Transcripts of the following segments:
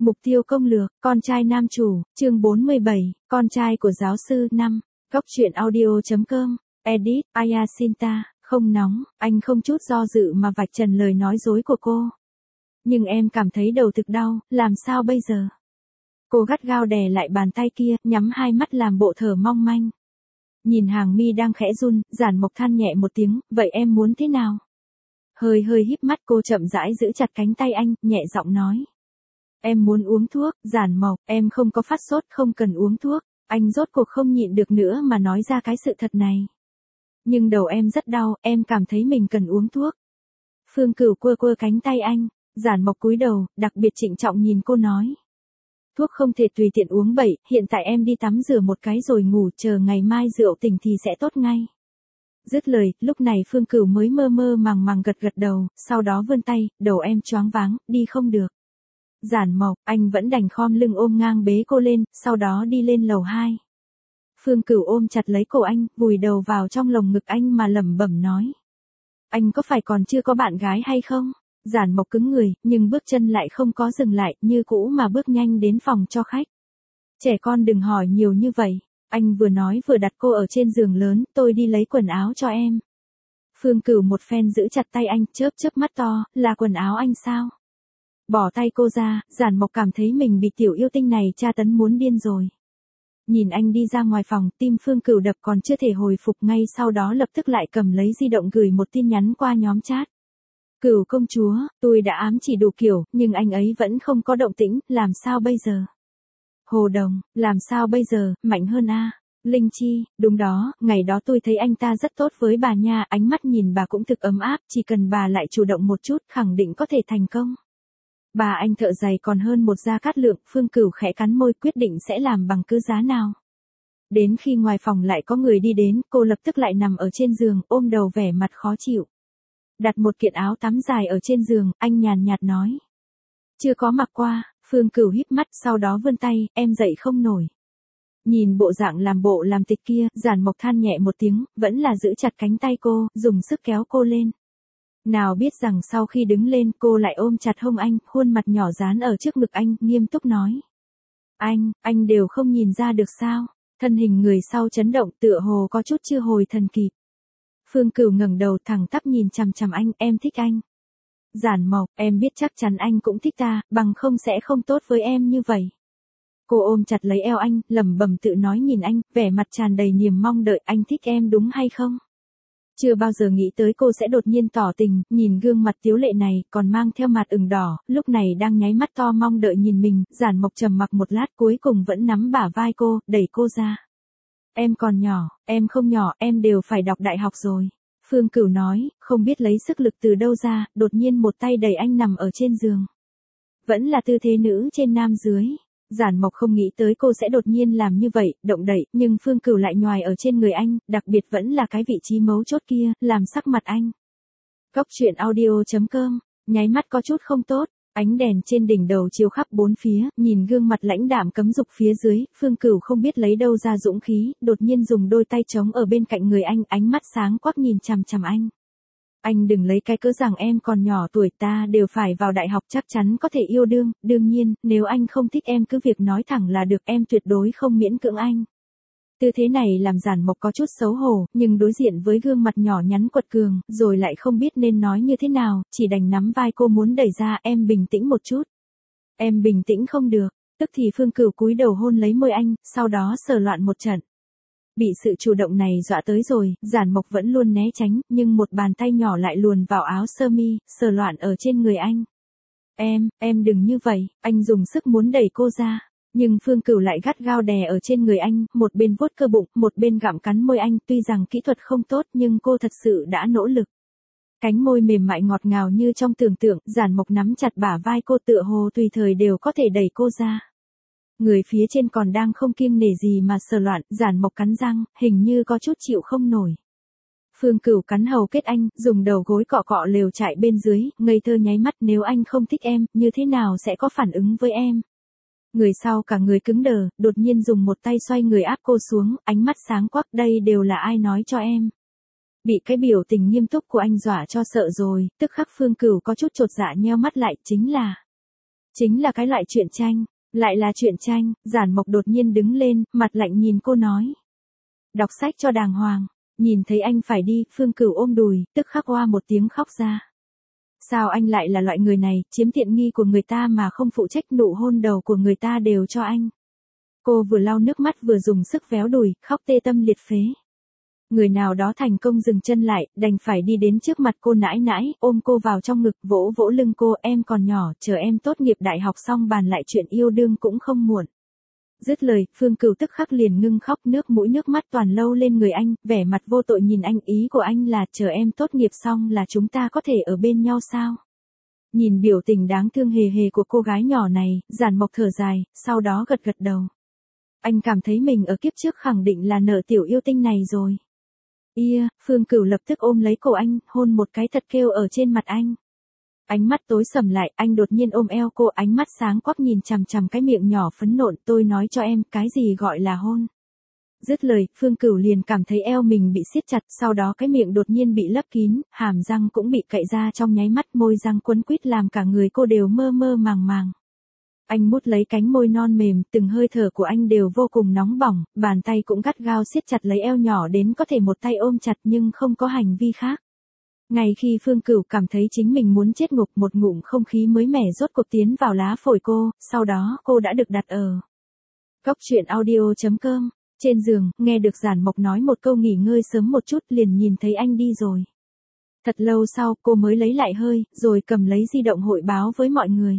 Mục tiêu công lược, con trai nam chủ, chương 47, con trai của giáo sư 5. Góc truyện audio.com, edit, Ayasinta, không nóng, anh không chút do dự mà vạch trần lời nói dối của cô. Nhưng em cảm thấy đầu thực đau, làm sao bây giờ? Cô gắt gao đè lại bàn tay kia, nhắm hai mắt làm bộ thở mong manh. Nhìn hàng mi đang khẽ run, Giản Mộc than nhẹ một tiếng, vậy em muốn thế nào? Hơi híp mắt cô chậm rãi giữ chặt cánh tay anh, nhẹ giọng nói. Em muốn uống thuốc, Giản Mộc, em không có phát sốt, không cần uống thuốc. Anh rốt cuộc không nhịn được nữa mà nói ra cái sự thật này. Nhưng đầu em rất đau, em cảm thấy mình cần uống thuốc. Phương Cửu quơ cánh tay anh, Giản Mộc cúi đầu, đặc biệt trịnh trọng nhìn cô nói. Thuốc không thể tùy tiện uống bậy, hiện tại em đi tắm rửa một cái rồi ngủ, chờ ngày mai rượu tỉnh thì sẽ tốt ngay. Dứt lời, lúc này Phương Cửu mới mơ màng gật đầu, sau đó vươn tay, đầu em choáng váng, đi không được. Giản Mộc, anh vẫn đành khom lưng ôm ngang bế cô lên, sau đó đi lên lầu 2. Phương Cửu ôm chặt lấy cổ anh, vùi đầu vào trong lồng ngực anh mà lẩm bẩm nói. Anh có phải còn chưa có bạn gái hay không? Giản Mộc cứng người, nhưng bước chân lại không có dừng lại, như cũ mà bước nhanh đến phòng cho khách. Trẻ con đừng hỏi nhiều như vậy. Anh vừa nói vừa đặt cô ở trên giường lớn, tôi đi lấy quần áo cho em. Phương Cửu một phen giữ chặt tay anh, chớp mắt to, là quần áo anh sao? Bỏ tay cô ra, Giản Mộc cảm thấy mình bị tiểu yêu tinh này tra tấn muốn điên rồi. Nhìn anh đi ra ngoài phòng, tim Phương Cửu đập còn chưa thể hồi phục, ngay sau đó lập tức lại cầm lấy di động gửi một tin nhắn qua nhóm chat. Cửu công chúa, tôi đã ám chỉ đủ kiểu, nhưng anh ấy vẫn không có động tĩnh, làm sao bây giờ? Hồ Đồng, làm sao bây giờ, mạnh hơn a. Linh Chi, đúng đó, ngày đó tôi thấy anh ta rất tốt với bà nha, ánh mắt nhìn bà cũng thực ấm áp, chỉ cần bà lại chủ động một chút, khẳng định có thể thành công. Bà anh thợ giày còn hơn một gia cát lượng, Phương Cửu khẽ cắn môi quyết định sẽ làm bằng cứ giá nào. Đến khi ngoài phòng lại có người đi đến, cô lập tức lại nằm ở trên giường, ôm đầu vẻ mặt khó chịu. Đặt một kiện áo tắm dài ở trên giường, anh nhàn nhạt nói. Chưa có mặc qua, Phương Cửu híp mắt, sau đó vươn tay, em dậy không nổi. Nhìn bộ dạng làm bộ làm tịch kia, Giản Mộc than nhẹ một tiếng, vẫn là giữ chặt cánh tay cô, dùng sức kéo cô lên. Nào biết rằng sau khi đứng lên cô lại ôm chặt hông anh, khuôn mặt nhỏ dán ở trước ngực anh, nghiêm túc nói. Anh đều không nhìn ra được sao, thân hình người sau chấn động tựa hồ có chút chưa hồi thần kịp. Phương Cửu ngẩng đầu thẳng tắp nhìn chằm chằm anh, em thích anh. Giản Mộc, em biết chắc chắn anh cũng thích ta, bằng không sẽ không tốt với em như vậy. Cô ôm chặt lấy eo anh, lẩm bẩm tự nói nhìn anh, vẻ mặt tràn đầy niềm mong đợi, anh thích em đúng hay không? Chưa bao giờ nghĩ tới cô sẽ đột nhiên tỏ tình, nhìn gương mặt tiếu lệ này, còn mang theo mặt ửng đỏ, lúc này đang nháy mắt to mong đợi nhìn mình, Giản Mộc trầm mặc một lát cuối cùng vẫn nắm bả vai cô, đẩy cô ra. Em còn nhỏ, em không nhỏ, em đều phải đọc đại học rồi. Phương Cửu nói, không biết lấy sức lực từ đâu ra, đột nhiên một tay đẩy anh nằm ở trên giường. Vẫn là tư thế nữ trên nam dưới. Giản Mộc không nghĩ tới cô sẽ đột nhiên làm như vậy, động đậy, nhưng Phương Cửu lại nhoài ở trên người anh, đặc biệt vẫn là cái vị trí mấu chốt kia, làm sắc mặt anh. Góc truyện audio.com, nháy mắt có chút không tốt, ánh đèn trên đỉnh đầu chiếu khắp bốn phía, nhìn gương mặt lãnh đạm cấm dục phía dưới, Phương Cửu không biết lấy đâu ra dũng khí, đột nhiên dùng đôi tay trống ở bên cạnh người anh, ánh mắt sáng quắc nhìn chằm chằm anh. Anh đừng lấy cái cớ rằng em còn nhỏ tuổi, ta đều phải vào đại học chắc chắn có thể yêu đương, đương nhiên, nếu anh không thích em cứ việc nói thẳng là được, em tuyệt đối không miễn cưỡng anh. Tư thế này làm Giản Mộc có chút xấu hổ, nhưng đối diện với gương mặt nhỏ nhắn quật cường, rồi lại không biết nên nói như thế nào, chỉ đành nắm vai cô muốn đẩy ra, em bình tĩnh một chút. Em bình tĩnh không được, tức thì Phương Cửu cúi đầu hôn lấy môi anh, sau đó sờ loạn một trận. Bị sự chủ động này dọa tới rồi, Giản Mộc vẫn luôn né tránh, nhưng một bàn tay nhỏ lại luồn vào áo sơ mi, sờ loạn ở trên người anh. Em đừng như vậy, anh dùng sức muốn đẩy cô ra. Nhưng Phương Cửu lại gắt gao đè ở trên người anh, một bên vuốt cơ bụng, một bên gặm cắn môi anh, tuy rằng kỹ thuật không tốt nhưng cô thật sự đã nỗ lực. Cánh môi mềm mại ngọt ngào như trong tưởng tượng, Giản Mộc nắm chặt bả vai cô tựa hồ tùy thời đều có thể đẩy cô ra. Người phía trên còn đang không kiêng nể gì mà sờ loạn, Giản Mộc cắn răng, hình như có chút chịu không nổi. Phương Cửu cắn hầu kết anh, dùng đầu gối cọ cọ lều trại bên dưới, ngây thơ nháy mắt, nếu anh không thích em, như thế nào sẽ có phản ứng với em? Người sau cả người cứng đờ, đột nhiên dùng một tay xoay người áp cô xuống, ánh mắt sáng quắc, đây đều là ai nói cho em? Bị cái biểu tình nghiêm túc của anh dọa cho sợ rồi, tức khắc Phương Cửu có chút chột dạ nheo mắt lại, chính là Chính là cái loại truyện tranh. Lại là truyện tranh, Giản Mộc đột nhiên đứng lên, mặt lạnh nhìn cô nói. Đọc sách cho đàng hoàng. Nhìn thấy anh phải đi, Phương Cửu ôm đùi, tức khắc oa một tiếng khóc ra. Sao anh lại là loại người này, chiếm tiện nghi của người ta mà không phụ trách, nụ hôn đầu của người ta đều cho anh. Cô vừa lau nước mắt vừa dùng sức véo đùi, khóc tê tâm liệt phế. Người nào đó thành công dừng chân lại, đành phải đi đến trước mặt cô nãi nãi, ôm cô vào trong ngực, vỗ vỗ lưng cô, em còn nhỏ, chờ em tốt nghiệp đại học xong bàn lại chuyện yêu đương cũng không muộn. Dứt lời, Phương Cửu tức khắc liền ngưng khóc, nước mũi nước mắt toàn lâu lên người anh, vẻ mặt vô tội nhìn anh, ý của anh là chờ em tốt nghiệp xong là chúng ta có thể ở bên nhau sao? Nhìn biểu tình đáng thương hề hề của cô gái nhỏ này, Giản Mộc thở dài, sau đó gật gật đầu. Anh cảm thấy mình ở kiếp trước khẳng định là nợ tiểu yêu tinh này rồi. Phương Cửu lập tức ôm lấy cổ anh, hôn một cái thật kêu ở trên mặt anh. Ánh mắt tối sầm lại, anh đột nhiên ôm eo cô, ánh mắt sáng quắc nhìn chằm chằm cái miệng nhỏ phấn nộn, tôi nói cho em, cái gì gọi là hôn. Dứt lời, Phương Cửu liền cảm thấy eo mình bị siết chặt, sau đó cái miệng đột nhiên bị lấp kín, hàm răng cũng bị cạy ra trong nháy mắt, môi răng quấn quýt làm cả người cô đều mơ mơ màng màng. Anh mút lấy cánh môi non mềm, từng hơi thở của anh đều vô cùng nóng bỏng, bàn tay cũng gắt gao siết chặt lấy eo nhỏ đến có thể một tay ôm chặt nhưng không có hành vi khác. Ngay khi Phương Cửu cảm thấy chính mình muốn chết ngục, một ngụm không khí mới mẻ rốt cuộc tiến vào lá phổi cô, sau đó cô đã được đặt ở góc truyện audio.com. Trên giường, nghe được Giản Mộc nói một câu nghỉ ngơi sớm một chút liền nhìn thấy anh đi rồi. Thật lâu sau cô mới lấy lại hơi, rồi cầm lấy di động hội báo với mọi người.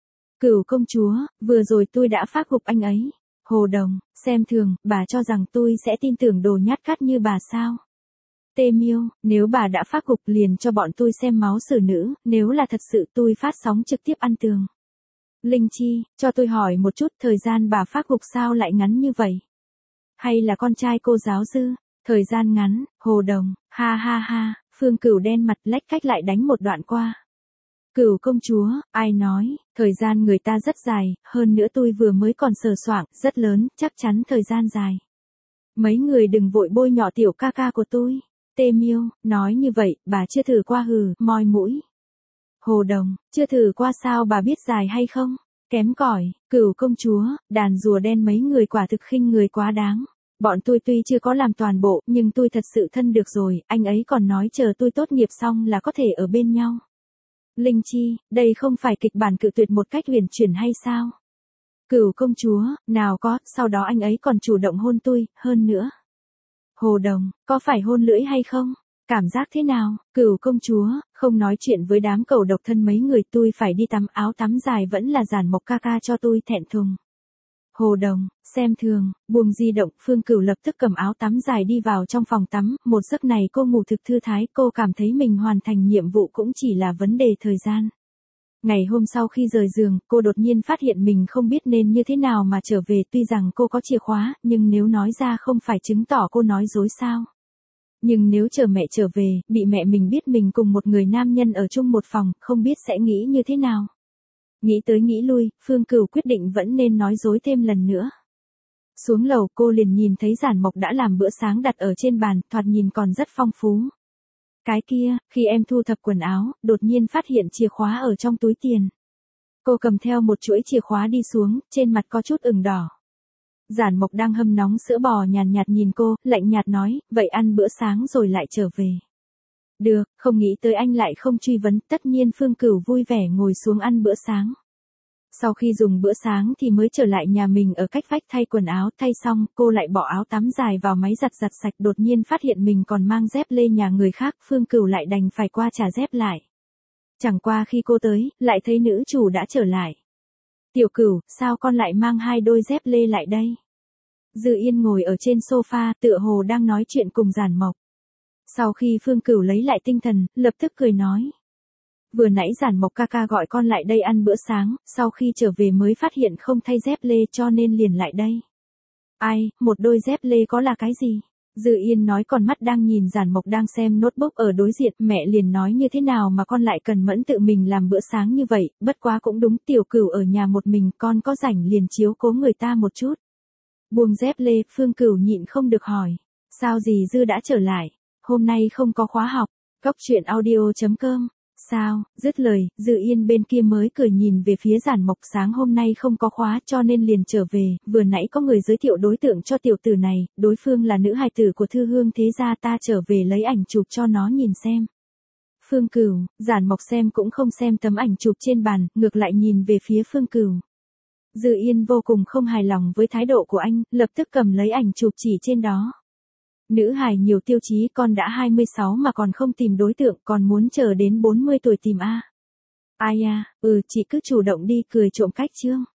Cửu công chúa, vừa rồi tôi đã phác gục anh ấy. Hồ Đồng, xem thường, bà cho rằng tôi sẽ tin tưởng đồ nhát cắt như bà sao? Tê Miêu, nếu bà đã phác gục liền cho bọn tôi xem máu xử nữ, nếu là thật sự tôi phát sóng trực tiếp ăn tường. Linh Chi, cho tôi hỏi một chút, thời gian bà phác gục sao lại ngắn như vậy? Hay là con trai cô giáo dư? Thời gian ngắn, Hồ Đồng, ha ha ha, Phương Cửu đen mặt lách cách lại đánh một đoạn qua. Cửu công chúa, ai nói, thời gian người ta rất dài, hơn nữa tôi vừa mới còn sờ soạng, rất lớn, chắc chắn thời gian dài. Mấy người đừng vội bôi nhọ tiểu ca ca của tôi. Tê Miêu, nói như vậy, bà chưa thử qua hừ, moi mũi. Hồ Đồng, chưa thử qua sao bà biết dài hay không? Kém cỏi, Cửu công chúa, đàn rùa đen mấy người quả thực khinh người quá đáng. Bọn tôi tuy chưa có làm toàn bộ, nhưng tôi thật sự thân được rồi, anh ấy còn nói chờ tôi tốt nghiệp xong là có thể ở bên nhau. Linh Chi, đây không phải kịch bản cự tuyệt một cách huyền chuyển hay sao? Cửu công chúa, nào có, sau đó anh ấy còn chủ động hôn tôi, hơn nữa. Hồ Đồng, có phải hôn lưỡi hay không? Cảm giác thế nào? Cửu công chúa, không nói chuyện với đám cầu độc thân mấy người, tôi phải đi tắm, áo tắm dài vẫn là Giản Mộc ca ca cho tôi, thẹn thùng. Hồ Đồng, xem thường, buông di động, Phương Cửu lập tức cầm áo tắm dài đi vào trong phòng tắm, một giấc này cô ngủ thực thư thái, cô cảm thấy mình hoàn thành nhiệm vụ cũng chỉ là vấn đề thời gian. Ngày hôm sau khi rời giường, cô đột nhiên phát hiện mình không biết nên như thế nào mà trở về, tuy rằng cô có chìa khóa, nhưng nếu nói ra không phải chứng tỏ cô nói dối sao. Nhưng nếu chờ mẹ trở về, bị mẹ mình biết mình cùng một người nam nhân ở chung một phòng, không biết sẽ nghĩ như thế nào. Nghĩ tới nghĩ lui, Phương Cửu quyết định vẫn nên nói dối thêm lần nữa. Xuống lầu cô liền nhìn thấy Giản Mộc đã làm bữa sáng đặt ở trên bàn, thoạt nhìn còn rất phong phú. Cái kia, khi em thu thập quần áo, đột nhiên phát hiện chìa khóa ở trong túi tiền. Cô cầm theo một chuỗi chìa khóa đi xuống, trên mặt có chút ửng đỏ. Giản Mộc đang hâm nóng sữa bò nhàn nhạt nhìn cô, lạnh nhạt nói, vậy ăn bữa sáng rồi lại trở về. Được, không nghĩ tới anh lại không truy vấn, tất nhiên Phương Cửu vui vẻ ngồi xuống ăn bữa sáng. Sau khi dùng bữa sáng thì mới trở lại nhà mình ở cách vách thay quần áo, thay xong, cô lại bỏ áo tắm dài vào máy giặt sạch, đột nhiên phát hiện mình còn mang dép lê nhà người khác, Phương Cửu lại đành phải qua trả dép lại. Chẳng qua khi cô tới, lại thấy nữ chủ đã trở lại. Tiểu Cửu, sao con lại mang hai đôi dép lê lại đây? Dư Yên ngồi ở trên sofa, tựa hồ đang nói chuyện cùng Giản Mộc. Sau khi Phương Cửu lấy lại tinh thần, lập tức cười nói. Vừa nãy Giản Mộc ca ca gọi con lại đây ăn bữa sáng, sau khi trở về mới phát hiện không thay dép lê cho nên liền lại đây. Ai, một đôi dép lê có là cái gì? Dư Yên nói còn mắt đang nhìn Giản Mộc đang xem notebook ở đối diện, mẹ liền nói như thế nào mà con lại cần mẫn tự mình làm bữa sáng như vậy, bất quá cũng đúng, Tiểu Cửu ở nhà một mình, con có rảnh liền chiếu cố người ta một chút. Buông dép lê, Phương Cửu nhịn không được hỏi, sao dì Dư đã trở lại, hôm nay không có khóa học, góc truyện audio.com. Sao, dứt lời, Dư Yên bên kia mới cười nhìn về phía Giản Mộc, sáng hôm nay không có khóa cho nên liền trở về, vừa nãy có người giới thiệu đối tượng cho tiểu tử này, đối phương là nữ hài tử của Thư Hương thế gia, ta trở về lấy ảnh chụp cho nó nhìn xem. Phương Cửu, Giản Mộc xem cũng không xem tấm ảnh chụp trên bàn, ngược lại nhìn về phía Phương Cửu. Dư Yên vô cùng không hài lòng với thái độ của anh, lập tức cầm lấy ảnh chụp chỉ trên đó. Nữ hài nhiều tiêu chí, con đã 26 mà còn không tìm đối tượng, còn muốn chờ đến 40 tuổi tìm a. Ai à, chị cứ chủ động đi, cười trộm cách chương.